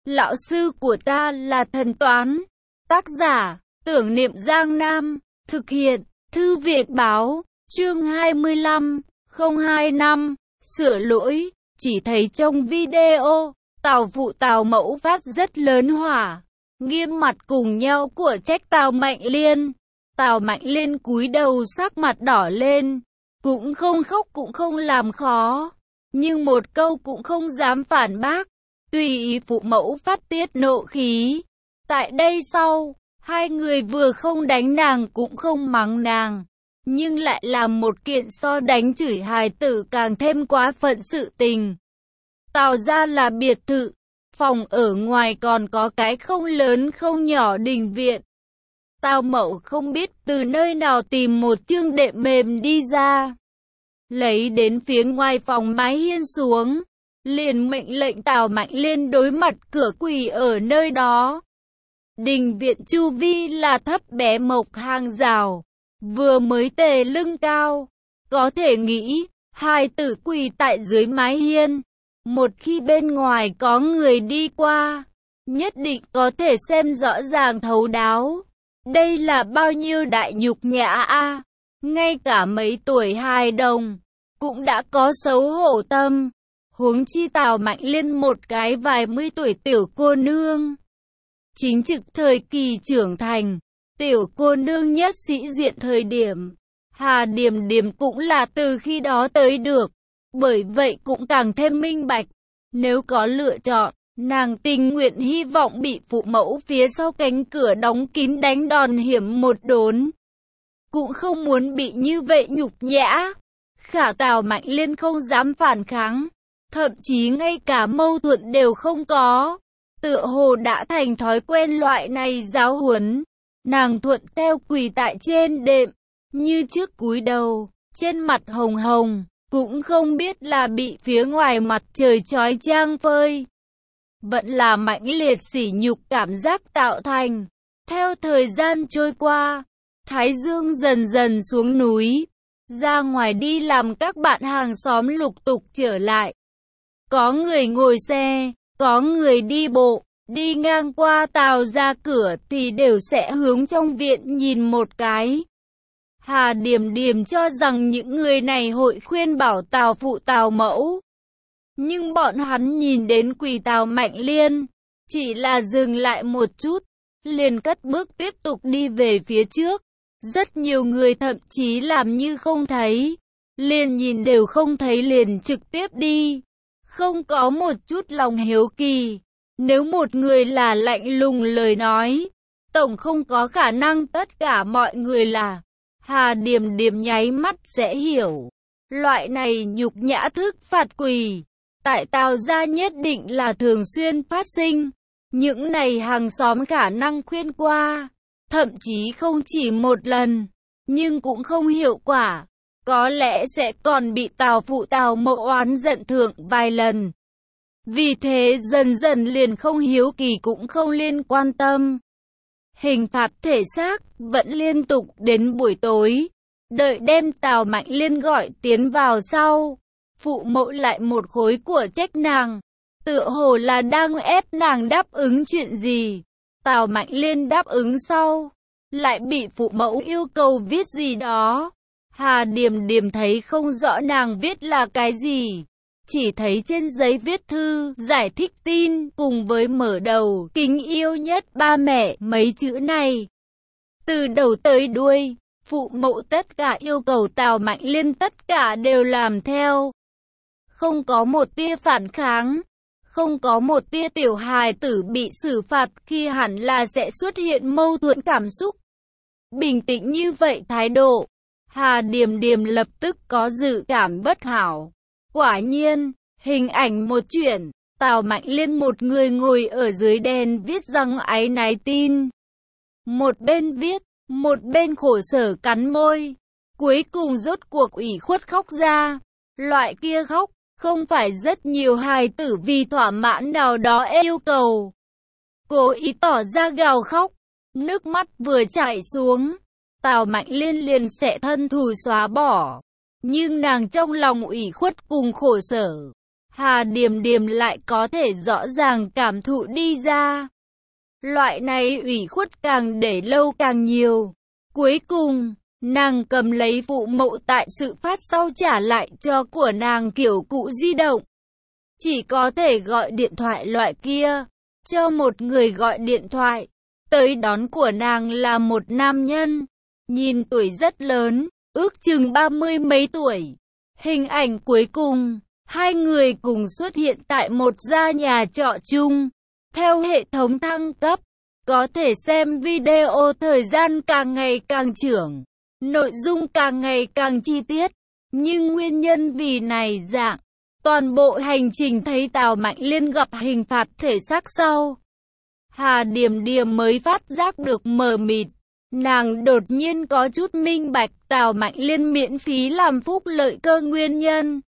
Lão sư của ta là thần toán. Tác giả, Tưởng Niệm Giang Nam. Thực hiện, Thư viện Báo. Chương 25, 025. Sửa lỗi. Chỉ thấy trong video, Tào Phụ Tào Mẫu phát rất lớn hỏa, nghiêm mặt cùng nhau của trách Tào Mạnh Liên. Tào Mạnh Liên cúi đầu sắc mặt đỏ lên, cũng không khóc cũng không làm khó, nhưng một câu cũng không dám phản bác, tùy ý phụ mẫu phát tiết nộ khí. Tại đây sau, hai người vừa không đánh nàng cũng không mắng nàng, nhưng lại làm một kiện so đánh chửi hài tử càng thêm quá phận sự tình. Tào gia là biệt thự, phòng ở ngoài còn có cái không lớn không nhỏ đình viện. Tào Mậu không biết từ nơi nào tìm một chương đệm mềm đi ra, lấy đến phía ngoài phòng mái hiên xuống, liền mệnh lệnh Tào Mạnh Liên đối mặt cửa quỳ ở nơi đó. Đình viện chu vi là thấp bé mộc hàng rào, vừa mới tề lưng cao, có thể nghĩ hai tử quỳ tại dưới mái hiên, một khi bên ngoài có người đi qua, nhất định có thể xem rõ ràng thấu đáo. Đây là bao nhiêu đại nhục nhã a! Ngay cả mấy tuổi hài đồng cũng đã có xấu hổ tâm, huống chi Tào Mạnh Liên một cái vài mươi tuổi tiểu cô nương, chính trực thời kỳ trưởng thành, tiểu cô nương nhất sĩ diện thời điểm. Hà Điềm Điềm cũng là từ khi đó tới được, bởi vậy cũng càng thêm minh bạch, nếu có lựa chọn, nàng tình nguyện hy vọng bị phụ mẫu phía sau cánh cửa đóng kín đánh đòn hiểm một đốn, cũng không muốn bị như vậy nhục nhã. Khả Tào Mạnh Liên không dám phản kháng, thậm chí ngay cả mâu thuẫn đều không có, tựa hồ đã thành thói quen loại này giáo huấn. Nàng thuận theo quỳ tại trên đệm, như trước cúi đầu, trên mặt hồng hồng, cũng không biết là bị phía ngoài mặt trời chói chang phơi, vẫn là mãnh liệt sỉ nhục cảm giác tạo thành. Theo thời gian trôi qua, Thái Dương dần dần xuống núi, ra ngoài đi làm các bạn hàng xóm lục tục trở lại. Có người ngồi xe, có người đi bộ, đi ngang qua Tào ra cửa thì đều sẽ hướng trong viện nhìn một cái. Hà Điềm Điềm cho rằng những người này hội khuyên bảo Tào Phụ Tào Mẫu, nhưng bọn hắn nhìn đến quỳ Tào Mạnh Liên, chỉ là dừng lại một chút, liền cất bước tiếp tục đi về phía trước. Rất nhiều người thậm chí làm như không thấy, liền nhìn đều không thấy liền trực tiếp đi, không có một chút lòng hiếu kỳ. Nếu một người là lạnh lùng lời nói, tổng không có khả năng tất cả mọi người là. Hà Điềm Điềm nháy mắt sẽ hiểu, loại này nhục nhã thức phạt quỳ tại Tào gia nhất định là thường xuyên phát sinh. Những này hàng xóm khả năng khuyên qua, thậm chí không chỉ một lần, nhưng cũng không hiệu quả, có lẽ sẽ còn bị Tào Phụ Tào Mậu oán giận thượng vài lần. Vì thế dần dần liền không hiếu kỳ cũng không liên quan tâm. Hình phạt thể xác vẫn liên tục đến buổi tối, đợi đem Tào Mạnh Liên gọi tiến vào sau, phụ mẫu lại một khối của trách nàng, tựa hồ là đang ép nàng đáp ứng chuyện gì. Tào Mạnh Liên đáp ứng sau, lại bị phụ mẫu yêu cầu viết gì đó. Hà Điềm Điềm thấy không rõ nàng viết là cái gì, chỉ thấy trên giấy viết thư giải thích tin cùng với mở đầu kính yêu nhất ba mẹ mấy chữ này. Từ đầu tới đuôi, phụ mẫu tất cả yêu cầu Tào Mạnh Liên tất cả đều làm theo, không có một tia phản kháng, không có một tia tiểu hài tử bị xử phạt khi hẳn là sẽ xuất hiện mâu thuẫn cảm xúc. Bình tĩnh như vậy thái độ, Hà Điềm Điềm lập tức có dự cảm bất hảo. Quả nhiên, hình ảnh một chuyển, Tào Mạnh Liên một người ngồi ở dưới đèn viết rằng áy náy tin. Một bên viết, một bên khổ sở cắn môi, cuối cùng rốt cuộc ủy khuất khóc ra. Loại kia khóc, không phải rất nhiều hài tử vì thỏa mãn nào đó yêu cầu, cố ý tỏ ra gào khóc, nước mắt vừa chảy xuống, Tào Mạnh Liên liền sẽ thân thù xóa bỏ. Nhưng nàng trong lòng ủy khuất cùng khổ sở, Hà Điềm Điềm lại có thể rõ ràng cảm thụ đi ra. Loại này ủy khuất càng để lâu càng nhiều. Cuối cùng, nàng cầm lấy phụ mẫu tại sự phát sau trả lại cho của nàng kiểu cụ di động. Chỉ có thể gọi điện thoại loại kia, cho một người gọi điện thoại. Tới đón của nàng là một nam nhân, nhìn tuổi rất lớn, ước chừng 30 mấy tuổi. Hình ảnh cuối cùng, hai người cùng xuất hiện tại một gia nhà trọ chung. Theo hệ thống thăng cấp, có thể xem video thời gian càng ngày càng trưởng, nội dung càng ngày càng chi tiết. Nhưng nguyên nhân vì này dạng, toàn bộ hành trình thấy Tào Mạnh Liên gặp hình phạt thể xác sau. Hà Điềm Điềm mới phát giác được mờ mịt. Nàng đột nhiên có chút minh bạch Tào Mạnh Liên miễn phí làm phúc lợi cơ nguyên nhân.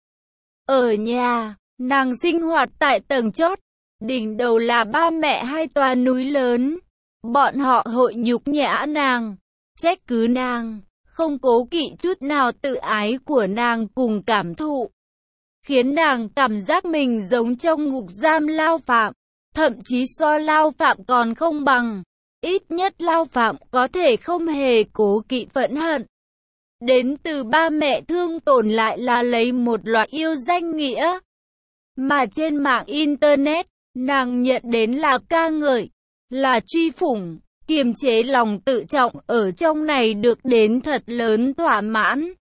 Ở nhà, nàng sinh hoạt tại tầng chót, đỉnh đầu là ba mẹ hai tòa núi lớn. Bọn họ hội nhục nhã nàng, trách cứ nàng, không cố kỵ chút nào tự ái của nàng cùng cảm thụ. Khiến nàng cảm giác mình giống trong ngục giam lao phạm, thậm chí so lao phạm còn không bằng. Ít nhất lao phạm có thể không hề cố kỵ phẫn hận. Đến từ ba mẹ thương tổn lại là lấy một loại yêu danh nghĩa. Mà trên mạng Internet, nàng nhận đến là ca ngợi, là truy phủng, kiềm chế lòng tự trọng ở trong này được đến thật lớn thỏa mãn.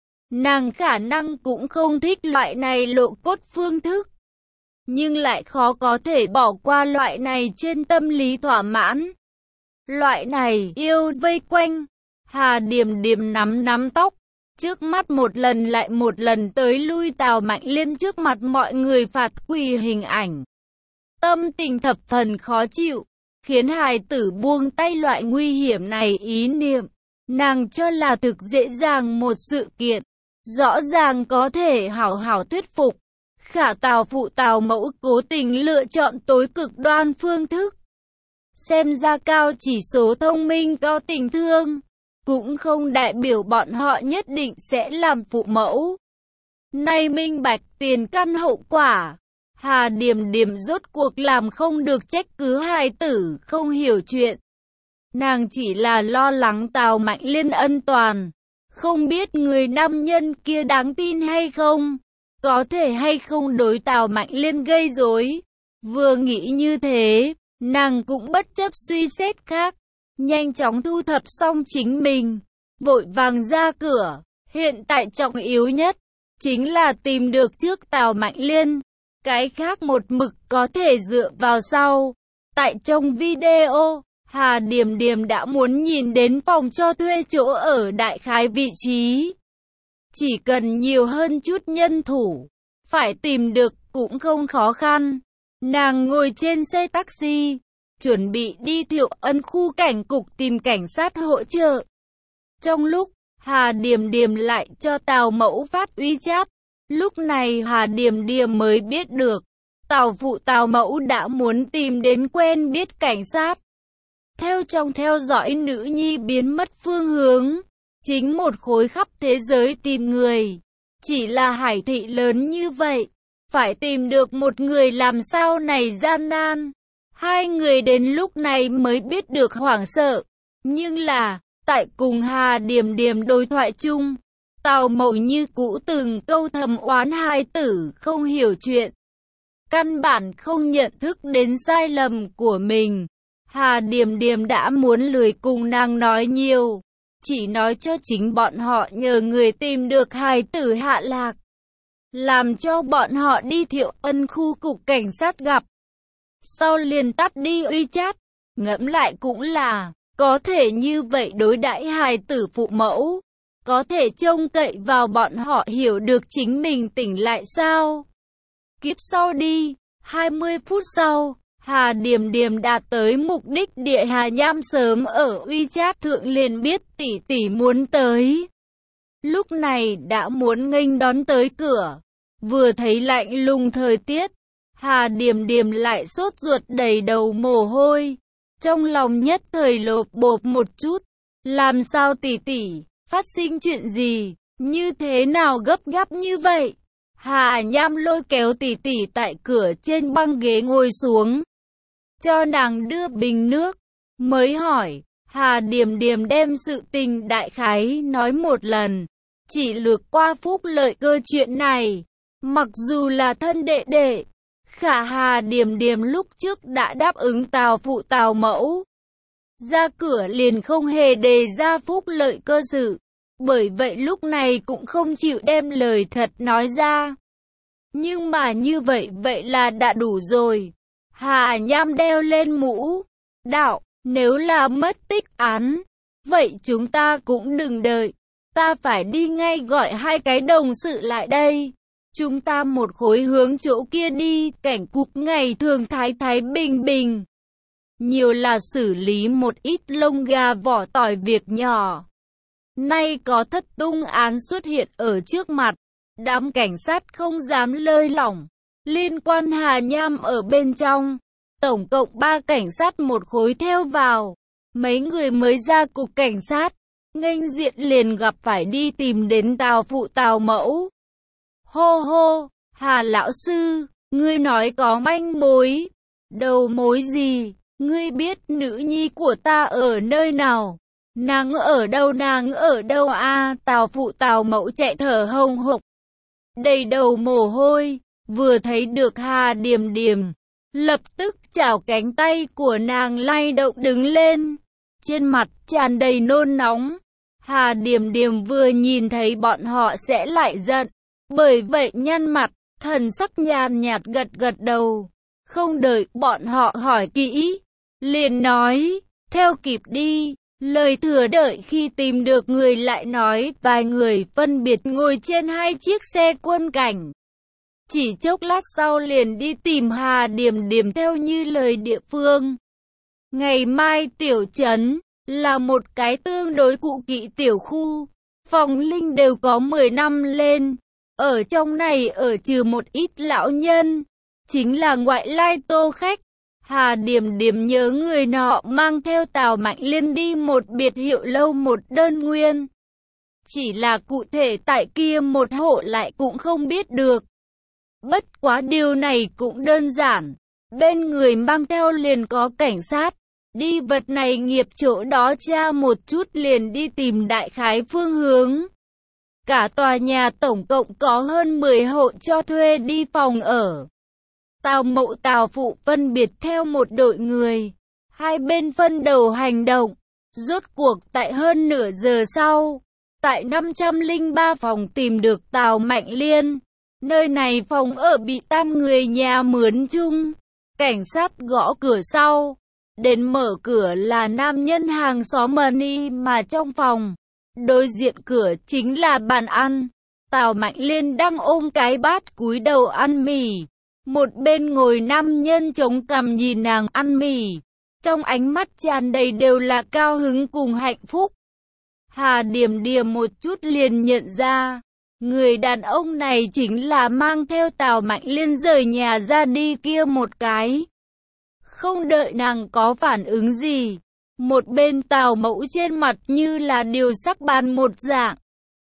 Nàng khả năng cũng không thích loại này lộ cốt phương thức, nhưng lại khó có thể bỏ qua loại này trên tâm lý thỏa mãn. Loại này yêu vây quanh. Hà Điềm Điềm nắm tóc, trước mắt một lần lại một lần tới lui Tào Mạnh Liên trước mặt mọi người phạt quỳ hình ảnh. Tâm tình thập phần khó chịu, khiến hài tử buông tay loại nguy hiểm này ý niệm. Nàng cho là thực dễ dàng một sự kiện, rõ ràng có thể hảo hảo thuyết phục. Khả Tào phụ Tào mẫu cố tình lựa chọn tối cực đoan phương thức. Xem ra cao chỉ số thông minh cao tình thương, cũng không đại biểu bọn họ nhất định sẽ làm phụ mẫu. Nay minh bạch tiền căn hậu quả, Hà Điềm Điềm rốt cuộc làm không được trách cứ hài tử không hiểu chuyện. Nàng chỉ là lo lắng Tào Mạnh Liên an toàn, không biết người nam nhân kia đáng tin hay không, có thể hay không đối Tào Mạnh Liên gây rối. Vừa nghĩ như thế, nàng cũng bất chấp suy xét khác, nhanh chóng thu thập xong chính mình, vội vàng ra cửa. Hiện tại trọng yếu nhất chính là tìm được trước Tào Mạnh Liên, cái khác một mực có thể dựa vào sau. Tại trong video, Hà Điềm Điềm đã muốn nhìn đến phòng cho thuê chỗ ở đại khái vị trí. Chỉ cần nhiều hơn chút nhân thủ, phải tìm được cũng không khó khăn. Nàng ngồi trên xe taxi, chuẩn bị đi Thiệu Ân khu cảnh cục tìm cảnh sát hỗ trợ. Trong lúc, Hà Điềm Điềm lại cho Tào mẫu phát WeChat. Lúc này Hà Điềm Điềm mới biết được, Tào phụ Tào mẫu đã muốn tìm đến quen biết cảnh sát. Theo dõi nữ nhi biến mất phương hướng, chính một khối khắp thế giới tìm người. Chỉ là hải thị lớn như vậy, phải tìm được một người làm sao này gian nan. Hai người đến lúc này mới biết được hoảng sợ. Nhưng là, tại cùng Hà Điềm Điềm đối thoại chung, Tào mẫu như cũ từng câu thầm oán hai tử không hiểu chuyện, căn bản không nhận thức đến sai lầm của mình. Hà Điềm Điềm đã muốn lười cùng nàng nói nhiều, chỉ nói cho chính bọn họ nhờ người tìm được hài tử hạ lạc, làm cho bọn họ đi Thiệu Ân khu cục cảnh sát gặp. Sau liền tắt đi WeChat, ngẫm lại cũng là, có thể như vậy đối đãi hài tử phụ mẫu, có thể trông cậy vào bọn họ hiểu được chính mình tỉnh lại sao? Kiếp sau đi. 20 phút sau, Hà Điềm Điềm đạt tới mục đích địa. Hà Nham sớm ở WeChat thượng liền biết tỷ tỷ muốn tới. Lúc này đã muốn nghênh đón tới cửa. Vừa thấy lạnh lùng thời tiết, Hà Điềm Điềm lại sốt ruột đầy đầu mồ hôi. Trong lòng nhất thời lột bột một chút. Làm sao tỷ tỷ, phát sinh chuyện gì, như thế nào gấp gáp như vậy? Hà Nham lôi kéo tỷ tỷ tại cửa trên băng ghế ngồi xuống, cho nàng đưa bình nước, mới hỏi. Hà Điềm Điềm đem sự tình đại khái nói một lần, chỉ lược qua phúc lợi cơ chuyện này. Mặc dù là thân đệ đệ, khả Hà Điềm Điềm lúc trước đã đáp ứng Tào phụ Tào mẫu. Ra cửa liền không hề đề ra phúc lợi cơ sự, bởi vậy lúc này cũng không chịu đem lời thật nói ra. Nhưng mà như vậy là đã đủ rồi. Hà Nham đeo lên mũ, đạo, nếu là mất tích án, vậy chúng ta cũng đừng đợi. Ta phải đi ngay gọi 2 cái đồng sự lại đây. Chúng ta một khối hướng chỗ kia đi, cảnh cục ngày thường thái thái bình bình. Nhiều là xử lý một ít lông gà vỏ tỏi việc nhỏ. Nay có thất tung án xuất hiện ở trước mặt, đám cảnh sát không dám lơi lỏng. Liên quan Hà Nham ở bên trong, tổng cộng 3 cảnh sát một khối theo vào. Mấy người mới ra cục cảnh sát, nghênh diện liền gặp phải đi tìm đến Tào phụ Tào mẫu. Hô hô, Hà lão sư, ngươi nói có manh mối. Đầu mối gì? Ngươi biết nữ nhi của ta ở nơi nào? Nàng ở đâu a? Tào phụ Tào mẫu chạy thở hồng hộc, đầy đầu mồ hôi, vừa thấy được Hà Điềm Điềm, lập tức chảo cánh tay của nàng lay động đứng lên, trên mặt tràn đầy nôn nóng. Hà Điềm Điềm vừa nhìn thấy bọn họ sẽ lại giận, bởi vậy nhăn mặt, thần sắc nhàn nhạt gật gật đầu, không đợi bọn họ hỏi kỹ, liền nói, theo kịp đi. Lời thừa đợi khi tìm được người lại nói, vài người phân biệt ngồi trên 2 chiếc xe quân cảnh. Chỉ chốc lát sau liền đi tìm Hà Điềm Điềm theo như lời địa phương. Ngày mai tiểu trấn là một cái tương đối cụ kỵ tiểu khu, phòng linh đều có 10 năm lên. Ở trong này ở trừ một ít lão nhân, chính là ngoại lai tô khách. Hà Điềm Điềm nhớ người nọ mang theo Tào Mạnh Liên đi một biệt hiệu lâu một đơn nguyên. Chỉ là cụ thể tại kia một hộ lại cũng không biết được. Bất quá điều này cũng đơn giản. Bên người mang theo liền có cảnh sát. Đi vật này nghiệp chỗ đó tra một chút liền đi tìm đại khái phương hướng. Cả tòa nhà tổng cộng có hơn 10 hộ cho thuê đi phòng ở. Tào mẫu Tào phụ phân biệt theo một đội người, hai bên phân đầu hành động. Rốt cuộc tại hơn nửa giờ sau, tại 503 phòng tìm được Tào Mạnh Liên. Nơi này phòng ở bị 8 người nhà mướn chung. Cảnh sát gõ cửa sau, đến mở cửa là nam nhân hàng xóm Mani mà trong phòng. Đối diện cửa chính là bàn ăn. Tào Mạnh Liên đang ôm cái bát cúi đầu ăn mì. Một bên ngồi nam nhân chống cằm nhìn nàng ăn mì. Trong ánh mắt tràn đầy đều là cao hứng cùng hạnh phúc. Hà Điềm Điềm một chút liền nhận ra, người đàn ông này chính là mang theo Tào Mạnh Liên rời nhà ra đi kia một cái. Không đợi nàng có phản ứng gì, một bên Tào mẫu trên mặt như là điều sắc ban một dạng.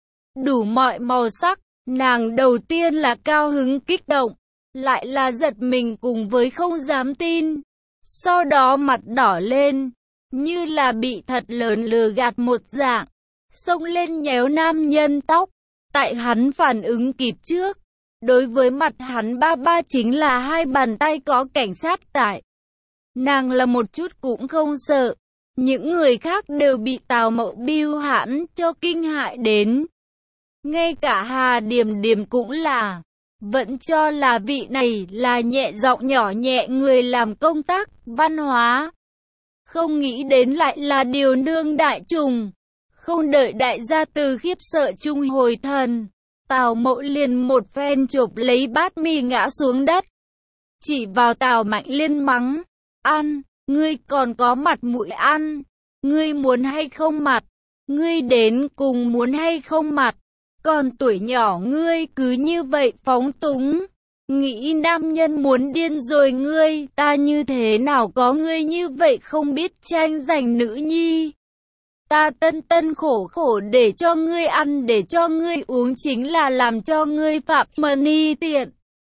Đủ mọi màu sắc, nàng đầu tiên là cao hứng kích động, lại là giật mình cùng với không dám tin. Sau đó mặt đỏ lên, như là bị thật lớn lừa gạt một dạng, xông lên nhéo nam nhân tóc. Tại hắn phản ứng kịp trước, đối với mặt hắn ba chính là 2 bàn tay có cảnh sát tại. Nàng là một chút cũng không sợ, những người khác đều bị Tào mẫu bưu hãn cho kinh hại đến. Ngay cả Hà Điềm Điềm cũng là, vẫn cho là vị này là nhẹ giọng nhỏ nhẹ người làm công tác văn hóa. Không nghĩ đến lại là điều nương đại trùng. Không đợi đại gia từ khiếp sợ chung hồi thần, Tào mẫu liền một phen chộp lấy bát mì ngã xuống đất. Chỉ vào Tào Mạnh Liên mắng, ăn, ngươi còn có mặt mũi ăn, ngươi muốn hay không mặt, ngươi đến cùng muốn hay không mặt, còn tuổi nhỏ ngươi cứ như vậy phóng túng, nghĩ nam nhân muốn điên rồi ngươi, ta như thế nào có ngươi như vậy không biết tranh giành nữ nhi. Ta tân tân khổ khổ để cho ngươi ăn để cho ngươi uống chính là làm cho ngươi phạm mani tiện.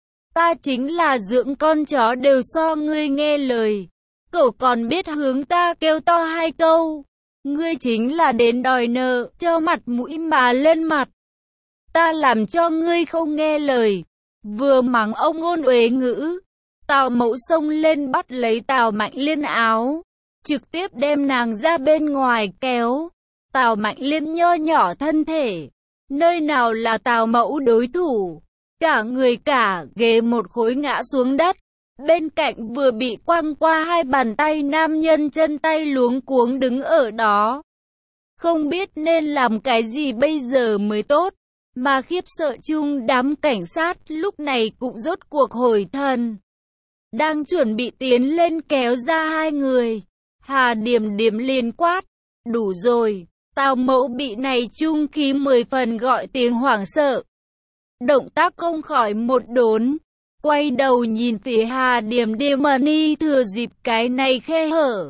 Ta chính là dưỡng con chó đều so ngươi nghe lời. Cậu còn biết hướng ta kêu to 2 câu. Ngươi chính là đến đòi nợ, cho mặt mũi mà lên mặt. Ta làm cho ngươi không nghe lời. Vừa mắng ông ngôn uế ngữ, Tào Mẫu xông lên bắt lấy Tào Mạnh Liên áo, trực tiếp đem nàng ra bên ngoài kéo. Tào Mạnh Liên nho nhỏ thân thể, nơi nào là Tào Mẫu đối thủ, cả người cả ghế một khối ngã xuống đất. Bên cạnh vừa bị quăng qua 2 bàn tay nam nhân chân tay luống cuống đứng ở đó. Không biết nên làm cái gì bây giờ mới tốt, mà khiếp sợ chung đám cảnh sát lúc này cũng rốt cuộc hồi thần. Đang chuẩn bị tiến lên kéo ra 2 người, Hà Điềm Điềm liền quát, đủ rồi. Tào Mẫu bị này trung khí 10 phần gọi tiếng hoảng sợ. Động tác không khỏi một đốn, quay đầu nhìn phía Hà Điềm Điềm mani thừa dịp cái này khe hở.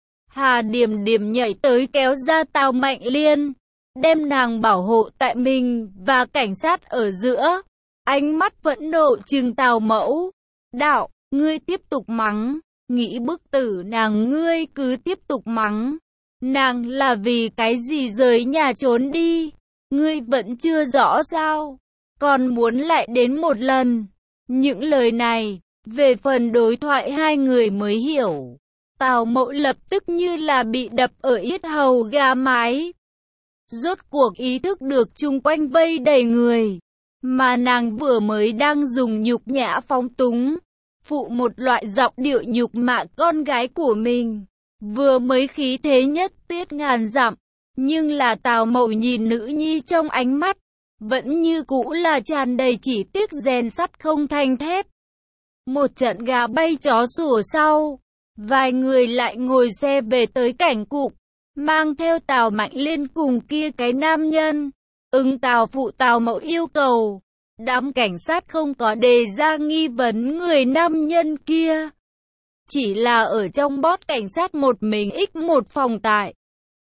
Hà Điềm Điềm nhảy tới kéo ra Tào Mạnh Liên, đem nàng bảo hộ tại mình và cảnh sát ở giữa. Ánh mắt vẫn nộ trừng Tào Mẫu, đạo, ngươi tiếp tục mắng, nghĩ bức tử nàng ngươi cứ tiếp tục mắng. Nàng là vì cái gì rời nhà trốn đi, ngươi vẫn chưa rõ sao, còn muốn lại đến một lần. Những lời này, về phần đối thoại 2 người mới hiểu. Tào Mẫu lập tức như là bị đập ở yết hầu gà mái. Rốt cuộc ý thức được chung quanh vây đầy người, mà nàng vừa mới đang dùng nhục nhã phóng túng, phụ một loại giọng điệu nhục mạ con gái của mình. Vừa mới khí thế nhất tiết ngàn dặm, nhưng là Tào Mẫu nhìn nữ nhi trong ánh mắt, vẫn như cũ là tràn đầy chỉ tiếc rèn sắt không thành thép. Một trận gà bay chó sủa sau, vài người lại ngồi xe về tới cảnh cục, mang theo Tào Mạnh Liên cùng kia cái nam nhân, ứng Tào phụ Tào Mẫu yêu cầu. Đám cảnh sát không có đề ra nghi vấn người nam nhân kia, chỉ là ở trong bót cảnh sát một mình x1 phòng tại,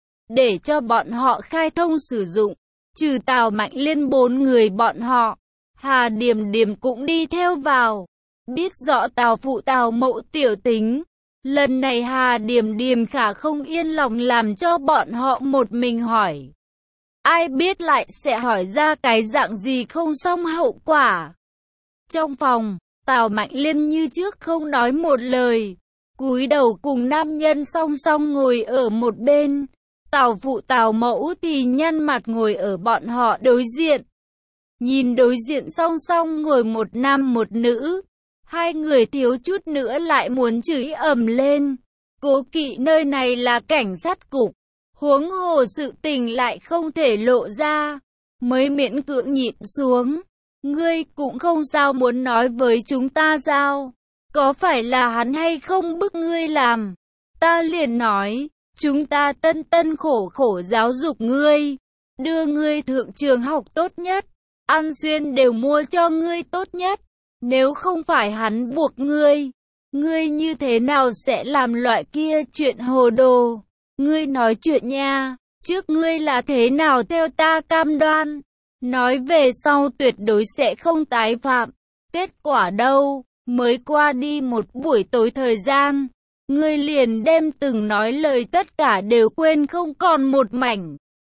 để cho bọn họ khai thông sử dụng. Trừ Tào Mạnh Liên 4 người bọn họ, Hà Điềm Điềm cũng đi theo vào. Biết rõ Tào phụ Tào Mẫu tiểu tính, lần này Hà Điềm Điềm khả không yên lòng làm cho bọn họ một mình hỏi. Ai biết lại sẽ hỏi ra cái dạng gì không xong hậu quả. Trong phòng, Tào Mạnh Liên như trước không nói một lời, cúi đầu cùng nam nhân song song ngồi ở một bên. Tào phụ Tào Mẫu thì nhăn mặt ngồi ở bọn họ đối diện. Nhìn đối diện song song ngồi một nam một nữ, 2 người thiếu chút nữa lại muốn chửi ầm lên. Cố kỵ nơi này là cảnh sát cục, huống hồ sự tình lại không thể lộ ra, mới miễn cưỡng nhịn xuống. Ngươi cũng không sao muốn nói với chúng ta sao? Có phải là hắn hay không bức ngươi làm? Ta liền nói, chúng ta tân tân khổ khổ giáo dục ngươi, đưa ngươi thượng trường học tốt nhất, ăn xuyên đều mua cho ngươi tốt nhất. Nếu không phải hắn buộc ngươi như thế nào sẽ làm loại kia chuyện hồ đồ? Ngươi nói chuyện nha, trước ngươi là thế nào theo ta cam đoan, nói về sau tuyệt đối sẽ không tái phạm. Kết quả đâu, mới qua đi một buổi tối thời gian, ngươi liền đem từng nói lời tất cả đều quên không còn một mảnh.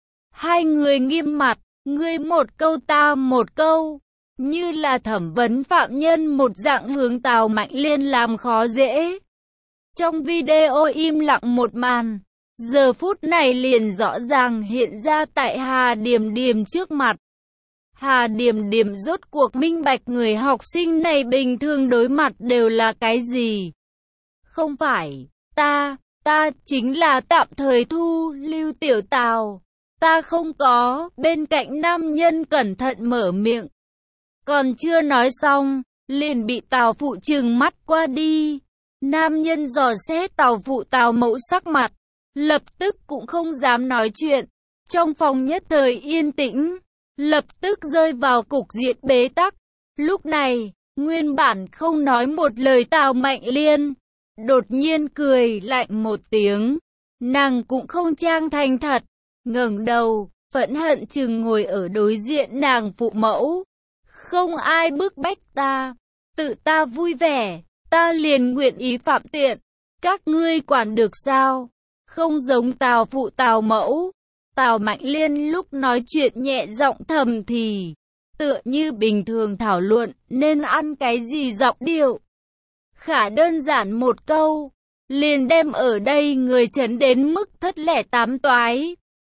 2 người nghiêm mặt, ngươi một câu ta một câu, như là thẩm vấn phạm nhân một dạng hướng Tào Mạnh Liên làm khó dễ. Trong video im lặng một màn, giờ phút này liền rõ ràng hiện ra tại Hà Điềm Điềm trước mặt. Hà Điềm Điềm rốt cuộc minh bạch người học sinh này bình thường đối mặt đều là cái gì. Không phải, ta chính là tạm thời thu lưu tiểu Tào. Ta không có, bên cạnh nam nhân cẩn thận mở miệng. Còn chưa nói xong, liền bị Tào phụ trừng mắt qua đi. Nam nhân dò xét Tào phụ Tào Mẫu sắc mặt, lập tức cũng không dám nói chuyện. Trong phòng nhất thời yên tĩnh, lập tức rơi vào cục diện bế tắc. Lúc này, nguyên bản không nói một lời Tào Mạnh Liên, đột nhiên cười lạnh một tiếng. Nàng cũng không trang thành thật, ngẩng đầu, phẫn hận chừng ngồi ở đối diện nàng phụ mẫu. Không ai bức bách ta, tự ta vui vẻ, ta liền nguyện ý phạm tiện. Các ngươi quản được sao? Không giống Tào phụ Tào mẫu. Tào Mạnh Liên lúc nói chuyện nhẹ giọng thầm thì, tựa như bình thường thảo luận nên ăn cái gì giọng điệu. Khả đơn giản một câu, liền đem ở đây người chấn đến mức thất lẻ tám toái.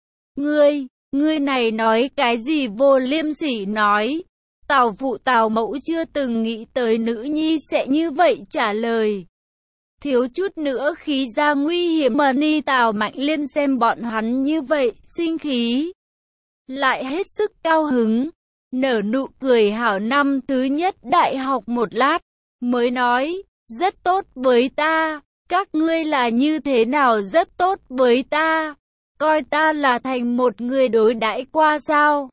Ngươi này nói cái gì vô liêm sỉ nói. Tào phụ Tào mẫu chưa từng nghĩ tới nữ nhi sẽ như vậy trả lời. Thiếu chút nữa khí ra nguy hiểm mà ni. Tào Mạnh Liên xem bọn hắn như vậy, sinh khí. Lại hết sức cao hứng, nở nụ cười hảo. Năm thứ nhất đại học một lát, mới nói, rất tốt với ta. Các ngươi là như thế nào rất tốt với ta? Coi ta là thành một người đối đãi qua sao?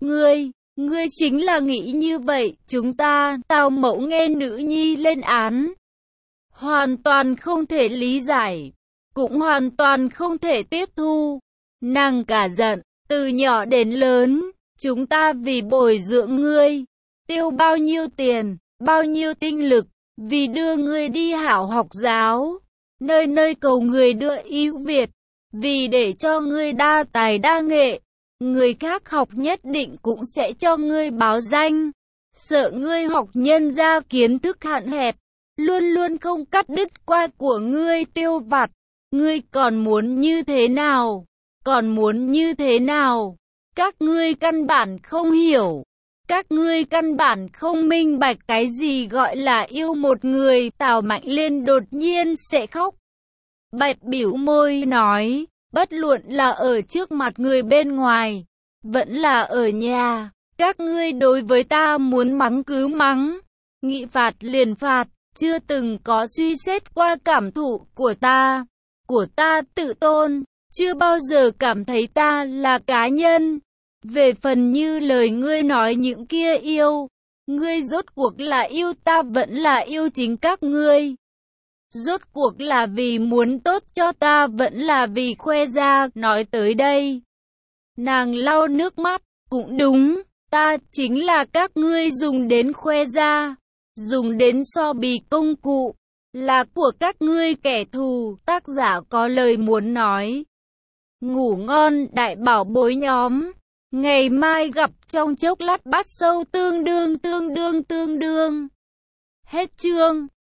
Ngươi chính là nghĩ như vậy. Chúng ta, Tào mẫu nghe nữ nhi lên án, hoàn toàn không thể lý giải, cũng hoàn toàn không thể tiếp thu. Nàng cả giận, từ nhỏ đến lớn, chúng ta vì bồi dưỡng ngươi, tiêu bao nhiêu tiền, bao nhiêu tinh lực, vì đưa ngươi đi hảo học giáo, nơi nơi cầu người đưa ưu việt, vì để cho ngươi đa tài đa nghệ, người khác học nhất định cũng sẽ cho ngươi báo danh, sợ ngươi học nhân ra kiến thức hạn hẹp, luôn luôn không cắt đứt qua của ngươi tiêu vặt. Ngươi còn muốn như thế nào? Còn muốn như thế nào? Các ngươi căn bản không hiểu. Các ngươi căn bản không minh bạch cái gì gọi là yêu một người. Tào Mạnh Liên đột nhiên sẽ khóc. Bạch bĩu môi nói, bất luận là ở trước mặt người bên ngoài, vẫn là ở nhà, các ngươi đối với ta muốn mắng cứ mắng, nghị phạt liền phạt, chưa từng có suy xét qua cảm thụ của ta tự tôn, chưa bao giờ cảm thấy ta là cá nhân. Về phần như lời ngươi nói những kia yêu, ngươi rốt cuộc là yêu ta vẫn là yêu chính các ngươi? Rốt cuộc là vì muốn tốt cho ta vẫn là vì khoe ra? Nói tới đây, nàng lau nước mắt, cũng đúng, ta chính là các ngươi dùng đến khoe ra, dùng đến so bì công cụ, là của các ngươi kẻ thù. Tác giả có lời muốn nói. Ngủ ngon đại bảo bối nhóm. Ngày mai gặp trong chốc lát bắt sâu tương đương. Hết chương.